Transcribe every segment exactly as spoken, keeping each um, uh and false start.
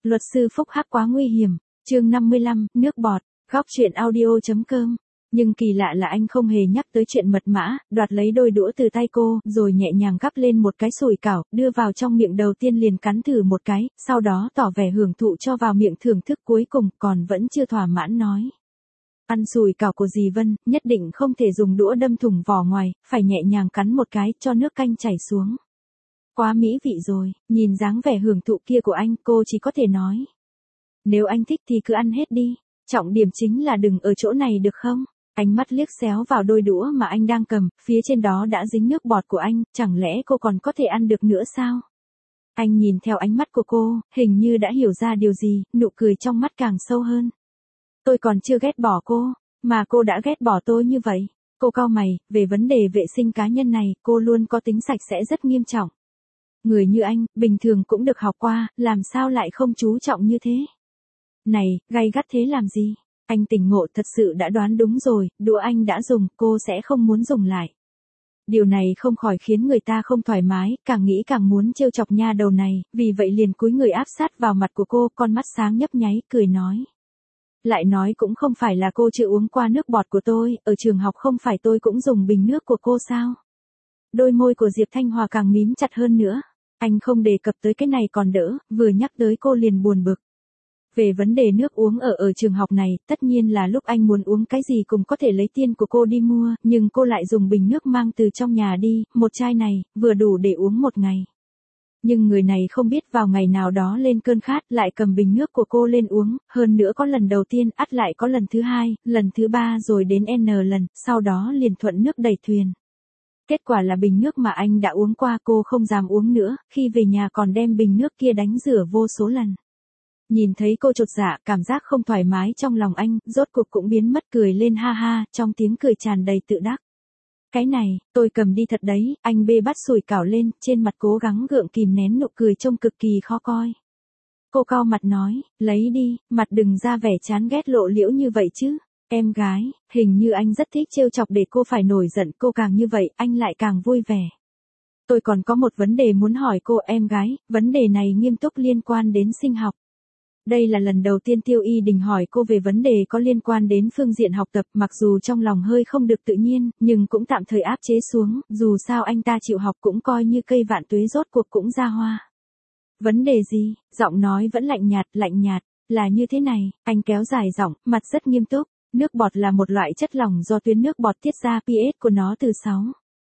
Luật sư phúc hắc quá nguy hiểm. Chương năm mươi lăm, nước bọt. Góc truyện audio chấm com. Nhưng kỳ lạ là anh không hề nhắc tới chuyện mật mã, đoạt lấy đôi đũa từ tay cô, rồi nhẹ nhàng gắp lên một cái sủi cảo, đưa vào trong miệng đầu tiên liền cắn thử một cái, sau đó tỏ vẻ hưởng thụ cho vào miệng thưởng thức cuối cùng, còn vẫn chưa thỏa mãn nói. Ăn sủi cảo của dì Vân, nhất định không thể dùng đũa đâm thủng vỏ ngoài, phải nhẹ nhàng cắn một cái, cho nước canh chảy xuống. Quá mỹ vị rồi, nhìn dáng vẻ hưởng thụ kia của anh, cô chỉ có thể nói. Nếu anh thích thì cứ ăn hết đi, trọng điểm chính là đừng ở chỗ này được không? Ánh mắt liếc xéo vào đôi đũa mà anh đang cầm, phía trên đó đã dính nước bọt của anh, chẳng lẽ cô còn có thể ăn được nữa sao? Anh nhìn theo ánh mắt của cô, hình như đã hiểu ra điều gì, nụ cười trong mắt càng sâu hơn. Tôi còn chưa ghét bỏ cô, mà cô đã ghét bỏ tôi như vậy. Cô cau mày, về vấn đề vệ sinh cá nhân này, cô luôn có tính sạch sẽ rất nghiêm trọng. Người như anh, bình thường cũng được học qua, làm sao lại không chú trọng như thế? Này, gay gắt thế làm gì? Anh tỉnh ngộ thật sự đã đoán đúng rồi, đũa anh đã dùng, cô sẽ không muốn dùng lại. Điều này không khỏi khiến người ta không thoải mái, càng nghĩ càng muốn trêu chọc nha đầu này, vì vậy liền cúi người áp sát vào mặt của cô, con mắt sáng nhấp nháy, cười nói. Lại nói cũng không phải là cô chưa uống qua nước bọt của tôi, ở trường học không phải tôi cũng dùng bình nước của cô sao? Đôi môi của Diệp Thanh Hòa càng mím chặt hơn nữa. Anh không đề cập tới cái này còn đỡ, vừa nhắc tới cô liền buồn bực. Về vấn đề nước uống ở ở trường học này, tất nhiên là lúc anh muốn uống cái gì cũng có thể lấy tiền của cô đi mua, nhưng cô lại dùng bình nước mang từ trong nhà đi, một chai này, vừa đủ để uống một ngày. Nhưng người này không biết vào ngày nào đó lên cơn khát lại cầm bình nước của cô lên uống, hơn nữa có lần đầu tiên, ắt lại có lần thứ hai, lần thứ ba rồi đến N lần, sau đó liền thuận nước đẩy thuyền. Kết quả là bình nước mà anh đã uống qua cô không dám uống nữa, khi về nhà còn đem bình nước kia đánh rửa vô số lần. Nhìn thấy cô chột dạ, cảm giác không thoải mái trong lòng anh, rốt cuộc cũng biến mất cười lên ha ha, trong tiếng cười tràn đầy tự đắc. Cái này, tôi cầm đi thật đấy, anh bê bát sủi cảo lên, trên mặt cố gắng gượng kìm nén nụ cười trông cực kỳ khó coi. Cô cau mặt nói, lấy đi, mặt đừng ra vẻ chán ghét lộ liễu như vậy chứ. Em gái, hình như anh rất thích trêu chọc để cô phải nổi giận, cô càng như vậy, anh lại càng vui vẻ. Tôi còn có một vấn đề muốn hỏi cô em gái, vấn đề này nghiêm túc liên quan đến sinh học. Đây là lần đầu tiên Tiêu Y Đình hỏi cô về vấn đề có liên quan đến phương diện học tập, mặc dù trong lòng hơi không được tự nhiên, nhưng cũng tạm thời áp chế xuống, dù sao anh ta chịu học cũng coi như cây vạn tuế rốt cuộc cũng ra hoa. Vấn đề gì? Giọng nói vẫn lạnh nhạt, lạnh nhạt, là như thế này, anh kéo dài giọng, mặt rất nghiêm túc, nước bọt là một loại chất lỏng do tuyến nước bọt tiết ra, pH của nó từ sáu.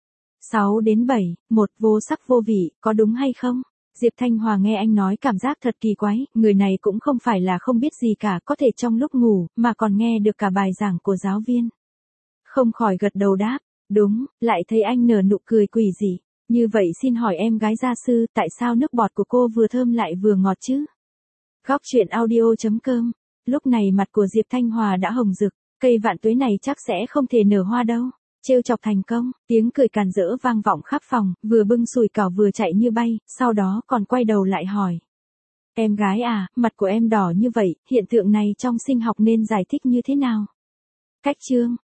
sáu đến bảy, một vô sắc vô vị, có đúng hay không? Diệp Thanh Hòa nghe anh nói cảm giác thật kỳ quái, người này cũng không phải là không biết gì cả, có thể trong lúc ngủ, mà còn nghe được cả bài giảng của giáo viên. Không khỏi gật đầu đáp, đúng, lại thấy anh nở nụ cười quỷ dị. Như vậy xin hỏi em gái gia sư, tại sao nước bọt của cô vừa thơm lại vừa ngọt chứ? Góc truyện audio chấm com. Lúc này mặt của Diệp Thanh Hòa đã hồng rực, cây vạn tuế này chắc sẽ không thể nở hoa đâu. Trêu chọc thành công, tiếng cười càn rỡ vang vọng khắp phòng, vừa bưng sủi cảo vừa chạy như bay, sau đó còn quay đầu lại hỏi. Em gái à, mặt của em đỏ như vậy, hiện tượng này trong sinh học nên giải thích như thế nào? Cách chương,